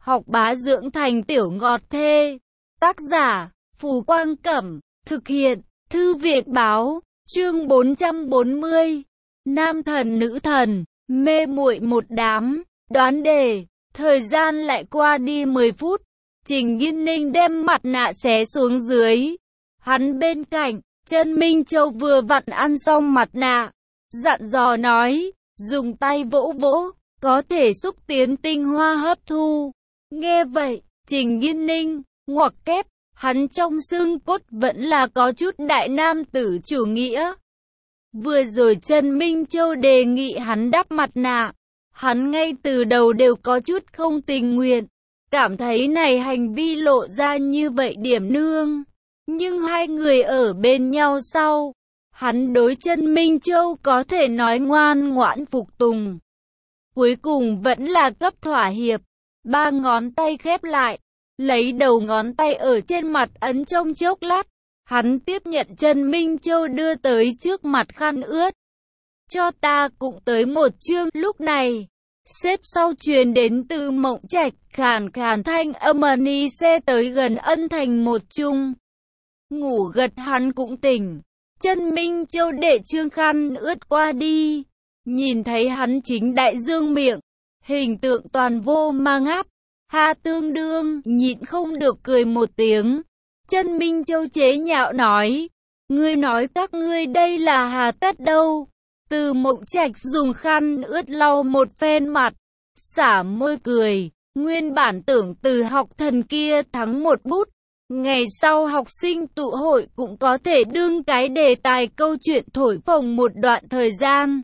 học bá dưỡng thành tiểu ngọt thê. Tác giả, Phù Quang Cẩm, thực hiện, Thư viện Báo, chương 440. Nam thần nữ thần, mê muội một đám, đoán đề, thời gian lại qua đi 10 phút, Trình Nghiên Ninh đem mặt nạ xé xuống dưới. Hắn bên cạnh, Chân Minh Châu vừa vặn ăn xong mặt nạ, dặn dò nói, dùng tay vỗ vỗ, có thể xúc tiến tinh hoa hấp thu. Nghe vậy, Trình Nghiên Ninh, ngoặc kép, hắn trong xương cốt vẫn là có chút đại nam tử chủ nghĩa. Vừa rồi Chân Minh Châu đề nghị hắn đắp mặt nạ, hắn ngay từ đầu đều có chút không tình nguyện, cảm thấy này hành vi lộ ra như vậy điểm nương. Nhưng hai người ở bên nhau sau, hắn đối Chân Minh Châu có thể nói ngoan ngoãn phục tùng. Cuối cùng vẫn là cấp thỏa hiệp, ba ngón tay khép lại, lấy đầu ngón tay ở trên mặt ấn trong chốc lát, hắn tiếp nhận Chân Minh Châu đưa tới trước mặt khăn ướt. Cho ta cũng tới một chương. Lúc này, xếp sau truyền đến từ Mộng Trạch, khàn khàn thanh âm ni xe tới gần ân thành một chung. Ngủ gật hắn cũng tỉnh, Chân Minh Châu để trương khăn ướt qua đi, nhìn thấy hắn chính đại dương miệng, hình tượng toàn vô mang áp. Ha tương đương, nhịn không được cười một tiếng. Chân Minh Châu chế nhạo nói, ngươi nói các ngươi đây là hà tất đâu. Từ Mộng Trạch dùng khăn ướt lau một phen mặt, xả môi cười, nguyên bản tưởng Từ Học Thần kia thắng một bút, ngày sau học sinh tụ hội cũng có thể đương cái đề tài câu chuyện thổi phồng một đoạn thời gian.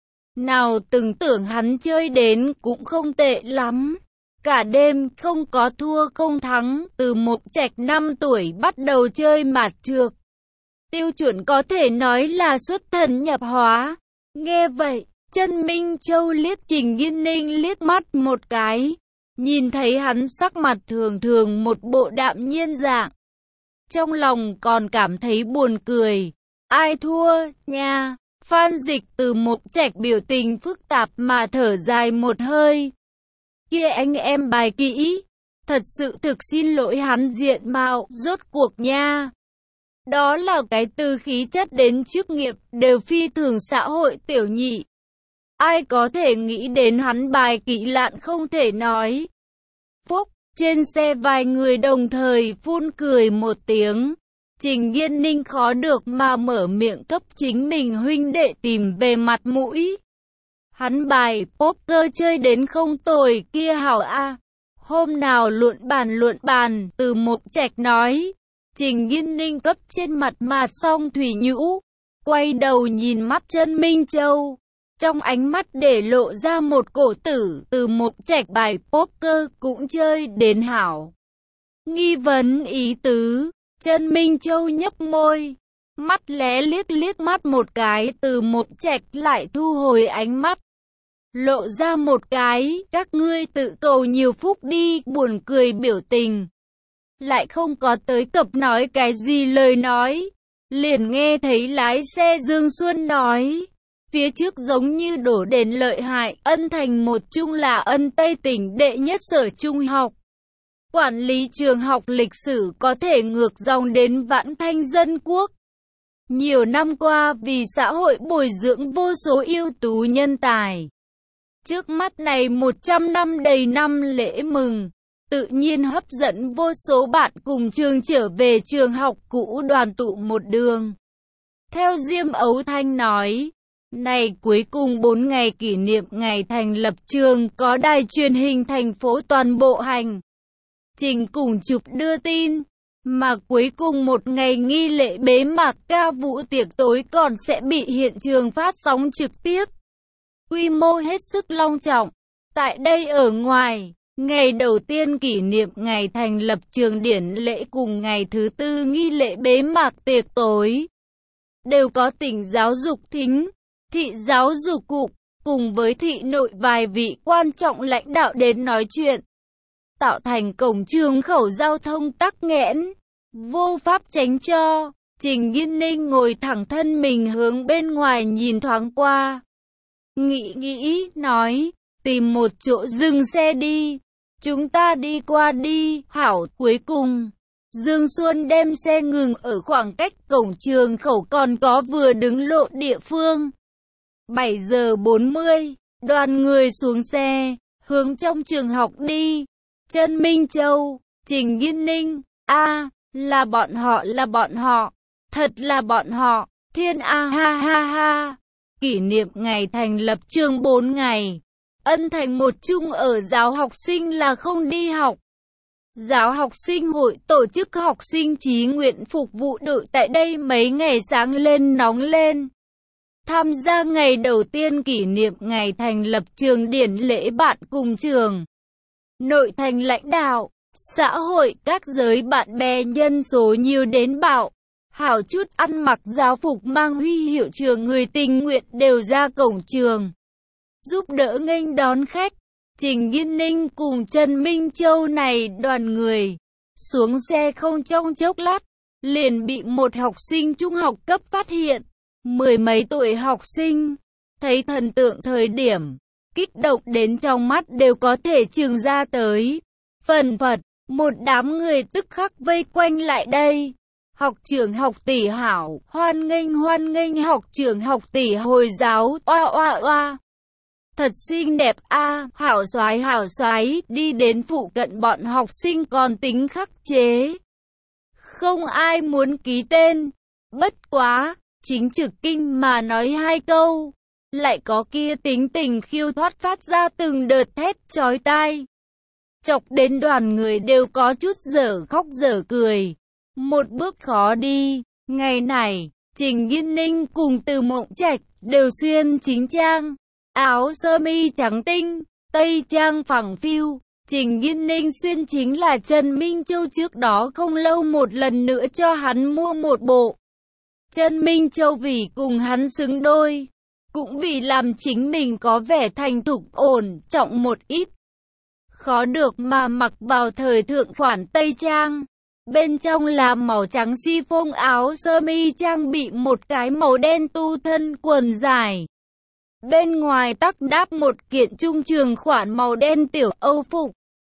Nào từng tưởng hắn chơi đến cũng không tệ lắm. Cả đêm không có thua không thắng, Từ Mộng Trạch 5 tuổi bắt đầu chơi mạt trược. Tiêu chuẩn có thể nói là xuất thần nhập hóa. Nghe vậy, Chân Minh Châu liếc Trình Nghiên Ninh liếc mắt một cái, nhìn thấy hắn sắc mặt thường thường một bộ đạm nhiên dạng. Trong lòng còn cảm thấy buồn cười. Ai thua, nha? Phan Dịch Từ Mộng Trạch biểu tình phức tạp mà thở dài một hơi. Kia anh em bài kỹ, thật sự thực xin lỗi hắn diện mạo, rốt cuộc nha. Đó là cái từ khí chất đến chức nghiệp, đều phi thường xã hội tiểu nhị. Ai có thể nghĩ đến hắn bài kỹ lạn không thể nói. Phúc, trên xe vài người đồng thời phun cười một tiếng. Trình Nghiên Ninh khó được mà mở miệng cấp chính mình huynh đệ tìm về mặt mũi. Hắn bài poker chơi đến không tồi kia hảo a. Hôm nào luận bàn, Từ Mộng Trạch nói. Trình Nghiên Ninh cấp trên mặt mạt xong thủy nhũ, quay đầu nhìn mắt Chân Minh Châu. Trong ánh mắt để lộ ra một cổ tử. Từ Mộng Trạch bài poker cũng chơi đến hảo. Nghi vấn ý tứ, Chân Minh Châu nhấp môi, mắt lé liếc mắt một cái. Từ Mộng Trạch lại thu hồi ánh mắt, lộ ra một cái, các ngươi tự cầu nhiều phúc đi, buồn cười biểu tình. Lại không có tới cập nói cái gì lời nói, liền nghe thấy lái xe Dương Xuân nói, phía trước giống như đổ đèn lợi hại, ân thành một trung là ân Tây tỉnh đệ nhất sở trung học. Quản lý trường học lịch sử có thể ngược dòng đến Vãn Thanh Dân Quốc. Nhiều năm qua vì xã hội bồi dưỡng vô số ưu tú nhân tài. Trước mắt này 100 năm đầy năm lễ mừng, tự nhiên hấp dẫn vô số bạn cùng trường trở về trường học cũ đoàn tụ một đường. Theo Diêm Ấu Thanh nói, này cuối cùng 4 ngày kỷ niệm ngày thành lập trường có đài truyền hình thành phố toàn bộ hành trình cùng chụp đưa tin, mà cuối cùng một ngày nghi lễ bế mạc ca vũ tiệc tối còn sẽ bị hiện trường phát sóng trực tiếp. Quy mô hết sức long trọng. Tại đây ở ngoài, ngày đầu tiên kỷ niệm ngày thành lập trường điển lễ cùng ngày thứ tư nghi lễ bế mạc tiệc tối, đều có tỉnh giáo dục thính, thị giáo dục cục, cùng với thị nội vài vị quan trọng lãnh đạo đến nói chuyện, tạo thành cổng trường khẩu giao thông tắc nghẽn, vô pháp tránh cho. Trình Nghiên Ninh ngồi thẳng thân mình hướng bên ngoài nhìn thoáng qua. Nghĩ, nói, tìm một chỗ dừng xe đi. chúng ta đi qua đi, hảo. Cuối cùng, Dương Xuân đem xe ngừng ở khoảng cách cổng trường khẩu còn có vừa đứng lộ địa phương. 7 giờ 40, đoàn người xuống xe, hướng trong trường học đi. Trần Minh Châu, Trình Nghiên Ninh, là bọn họ, thật là bọn họ, thiên ha ha ha. Kỷ niệm ngày thành lập trường 4 ngày. Ân Thành một chung ở giáo học sinh là không đi học. Giáo học sinh hội tổ chức học sinh chí nguyện phục vụ đội tại đây mấy ngày sáng lên nóng lên. Tham gia ngày đầu tiên kỷ niệm ngày thành lập trường điển lễ bạn cùng trường. Nội thành lãnh đạo, xã hội các giới bạn bè nhân số nhiều đến bạo. Hảo chút ăn mặc giáo phục mang huy hiệu trường người tình nguyện đều ra cổng trường. Giúp đỡ nghênh đón khách. Trình Nghiên Ninh cùng Trần Minh Châu này đoàn người. Xuống xe không trong chốc lát. Liền bị một học sinh trung học cấp phát hiện. 10 mấy tuổi học sinh. Thấy thần tượng thời điểm. Kích động đến trong mắt đều có thể trừng ra tới. Phần phật. Một đám người tức khắc vây quanh lại đây. Học trưởng học tỷ hảo, hoan nghênh học trưởng học tỷ Hồi giáo, oa. Thật xinh đẹp hảo soái, đi đến phụ cận bọn học sinh còn tính khắc chế. Không ai muốn ký tên, bất quá, chính trực kinh mà nói 2 câu. Lại có kia tính tình khiêu thoát phát ra từng đợt thét chói tai. Chọc đến đoàn người đều có chút dở khóc dở cười. Một bước khó đi, ngày này, Trình Nghiên Ninh cùng Từ Mộng Trạch đều xuyên chính trang, áo sơ mi trắng tinh, tây trang phẳng phiu. Trình Nghiên Ninh xuyên chính là Trần Minh Châu trước đó không lâu một lần nữa cho hắn mua một bộ. Trần Minh Châu vì cùng hắn xứng đôi, cũng vì làm chính mình có vẻ thành thục ổn trọng một ít. Khó được mà mặc vào thời thượng khoản tây trang. Bên trong là màu trắng chiffon áo sơ mi trang bị một cái màu đen tu thân quần dài. Bên ngoài tắc đáp một kiện trung trường khoản màu đen tiểu Âu phục.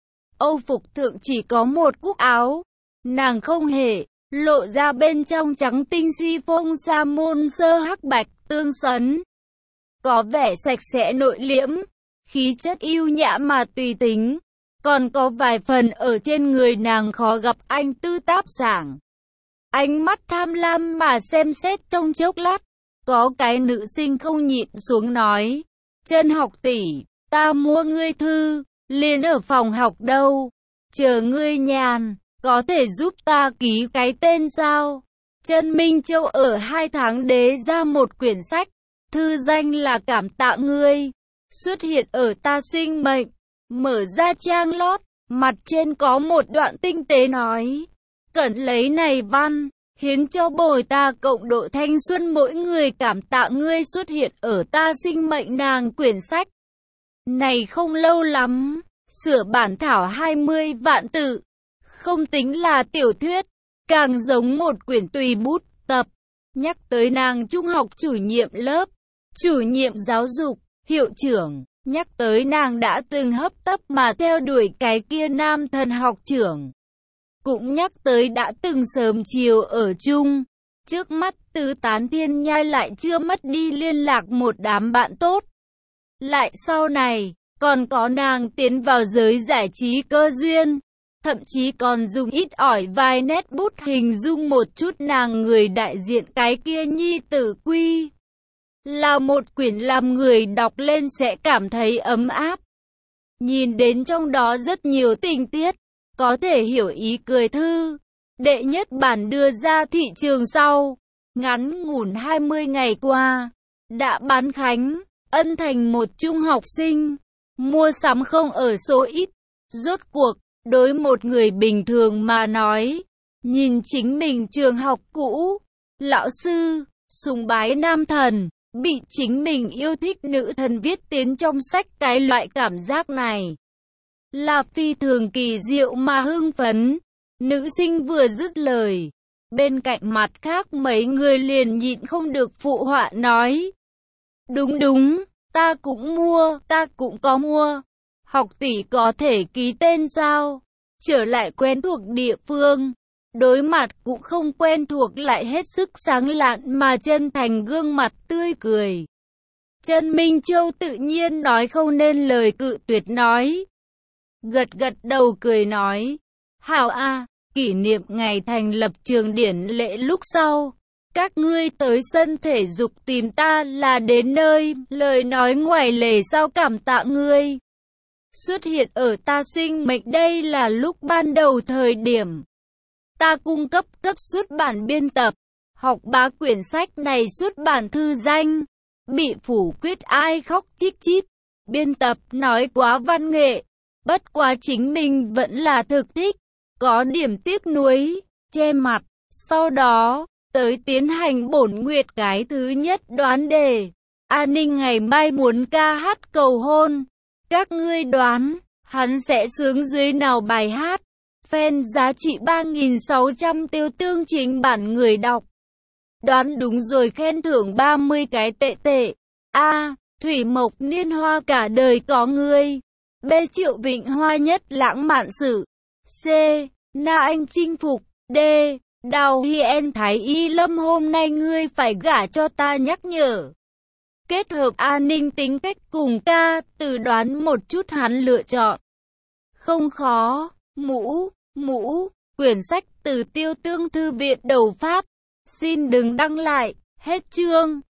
Âu phục thượng chỉ có một cúc áo. Nàng không hề lộ ra bên trong trắng tinh chiffon sa môn sơ hắc bạch tương sấn. Có vẻ sạch sẽ nội liễm, khí chất yêu nhã mà tùy tính. Còn có vài phần ở trên người nàng khó gặp anh tư táp sảng. Ánh mắt tham lam mà xem xét trong chốc lát. Có cái nữ sinh không nhịn xuống nói. Trần học tỷ, ta mua ngươi thư, liền ở phòng học đâu. Chờ ngươi nhàn, có thể giúp ta ký cái tên sao? Trần Minh Châu ở 2 tháng đế ra một quyển sách. Thư danh là Cảm tạ ngươi. Xuất hiện ở ta sinh mệnh. Mở ra trang lót, mặt trên có một đoạn tinh tế nói. Cẩn lấy này văn, hiến cho bồi ta cộng độ thanh xuân mỗi người cảm tạ ngươi xuất hiện ở ta sinh mệnh nàng quyển sách. Này không lâu lắm, sửa bản thảo 20 vạn tự. Không tính là tiểu thuyết, càng giống một quyển tùy bút tập. Nhắc tới nàng trung học chủ nhiệm lớp, chủ nhiệm giáo dục, hiệu trưởng. Nhắc tới nàng đã từng hấp tấp mà theo đuổi cái kia nam thần học trưởng. Cũng nhắc tới đã từng sớm chiều ở chung. Trước mắt tứ tán thiên nhai lại chưa mất đi liên lạc một đám bạn tốt. Lại sau này, còn có nàng tiến vào giới giải trí cơ duyên. Thậm chí còn dùng ít ỏi vài nét bút hình dung một chút nàng người đại diện cái kia nhi tử Quy. Là một quyển làm người đọc lên sẽ cảm thấy ấm áp. Nhìn đến trong đó rất nhiều tình tiết, có thể hiểu ý cười thư. Đệ nhất bản đưa ra thị trường sau, ngắn ngủn 20 ngày qua, đã bán khánh, Ân Thành một trung học sinh. Mua sắm không ở số ít. Rốt cuộc, đối một người bình thường mà nói, nhìn chính mình trường học cũ, lão sư, sùng bái nam thần. Bị chính mình yêu thích nữ thần viết tiến trong sách cái loại cảm giác này là phi thường kỳ diệu mà hưng phấn. Nữ sinh vừa dứt lời, bên cạnh mặt khác mấy người liền nhịn không được phụ họa nói. Đúng, ta cũng có mua. Học tỷ có thể ký tên sao? Trở lại quen thuộc địa phương. Đối mặt cũng không quen thuộc lại hết sức sáng lạn mà chân thành gương mặt tươi cười. Trần Minh Châu tự nhiên nói không nên lời cự tuyệt nói. Gật gật đầu cười nói. Hảo a, kỷ niệm ngày thành lập trường điển lễ lúc sau. Các ngươi tới sân thể dục tìm ta là đến nơi, lời nói ngoài lề sao cảm tạ ngươi. Xuất hiện ở ta sinh mệnh đây là lúc ban đầu thời điểm. Ta cung cấp xuất bản biên tập, học bá quyển sách này xuất bản thư danh. Bị phủ quyết ai khóc chít chít. Biên tập nói quá văn nghệ, bất quá chính mình vẫn là thực thích. Có điểm tiếc nuối, che mặt. Sau đó, tới tiến hành bổn nguyệt cái thứ nhất đoán đề. An Ninh ngày mai muốn ca hát cầu hôn. Các ngươi đoán, hắn sẽ sướng dưới nào bài hát? Fan giá trị 3.600 tiêu tương chính bản người đọc. Đoán đúng rồi khen thưởng 30 cái tệ tệ. A. Thủy Mộc niên hoa cả đời có ngươi. B. Triệu Vịnh Hoa nhất lãng mạn sử. C. Na Anh chinh phục. D. Đào Hien Thái Y Lâm hôm nay ngươi phải gả cho ta nhắc nhở. Kết hợp An Ninh tính cách cùng ca, từ đoán một chút hắn lựa chọn. Không khó, mũ, quyển sách từ Tiêu Tương Thư viện đầu Pháp. Xin đừng đăng lại, hết chương.